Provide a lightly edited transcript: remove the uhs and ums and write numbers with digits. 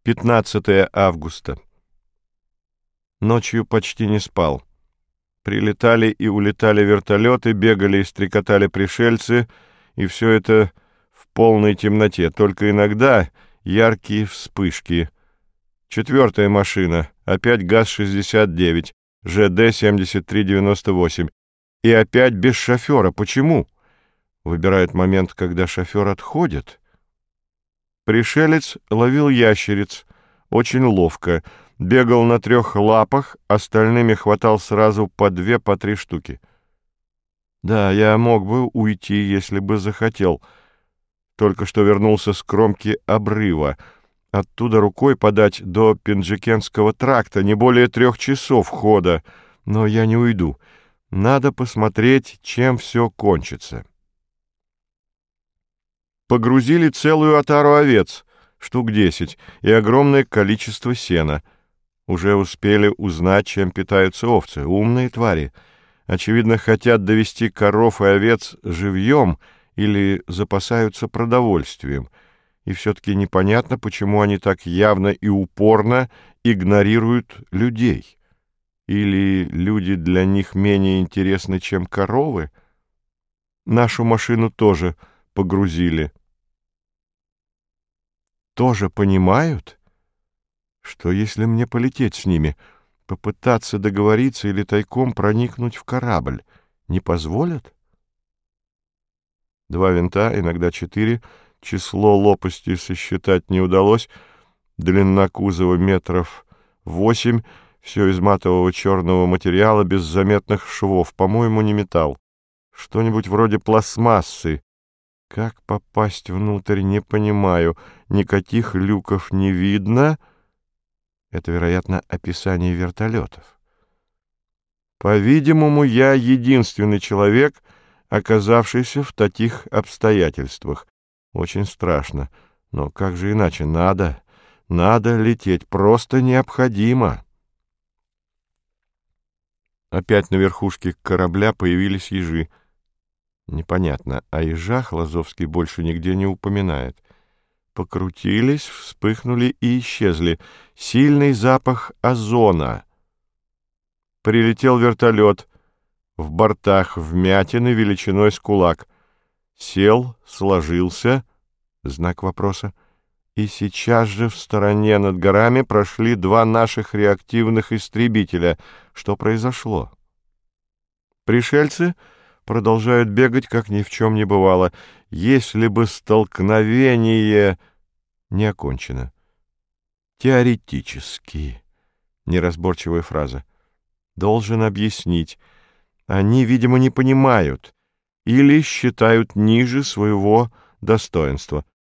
15 августа. Ночью почти не спал. Прилетали и улетали вертолеты, бегали и стрекотали пришельцы, и все это в полной темноте, только иногда яркие вспышки. 4-я машина, опять ГАЗ-69, ЖД-7398, и опять без шофера. Почему? Выбирают момент, когда шофер отходит. Пришелец ловил ящериц, очень ловко, бегал на 3 лапах, остальными хватал сразу по 2, по 3 штуки. Да, я мог бы уйти, если бы захотел. Только что вернулся с кромки обрыва. Оттуда рукой подать до Пенджикенского тракта, не более 3 часов хода. Но я не уйду. Надо посмотреть, чем все кончится. Погрузили целую отару овец, штук 10, и огромное количество сена. Уже успели узнать, чем питаются овцы. Умные твари. Очевидно, хотят довести коров и овец живьем или запасаются продовольствием. И все-таки непонятно, почему они так явно и упорно игнорируют людей. Или люди для них менее интересны, чем коровы? Нашу машину тоже погрузили. Тоже понимают, что если мне полететь с ними, попытаться договориться или тайком проникнуть в корабль, не позволят? 2 винта, иногда 4, число лопастей сосчитать не удалось, длина кузова метров 8, все из матового черного материала, без заметных швов, по-моему, не металл. Что-нибудь вроде пластмассы. Как попасть внутрь, не понимаю. Никаких люков не видно. Это, вероятно, описание вертолетов. По-видимому, я единственный человек, оказавшийся в таких обстоятельствах. Очень страшно. Но как же иначе? Надо лететь. Просто необходимо. Опять на верхушке корабля появились ежи. Непонятно, о ежах Лазовский больше нигде не упоминает. Покрутились, вспыхнули и исчезли. Сильный запах озона. Прилетел вертолет. В бортах вмятины величиной с кулак. Сел, сложился, знак вопроса, и сейчас же в стороне над горами прошли 2 наших реактивных истребителя. Что произошло? Пришельцы продолжают бегать, как ни в чем не бывало. Если бы столкновение не окончено. Теоретически. Неразборчивая фраза. Должен объяснить. Они, видимо, не понимают или считают ниже своего достоинства.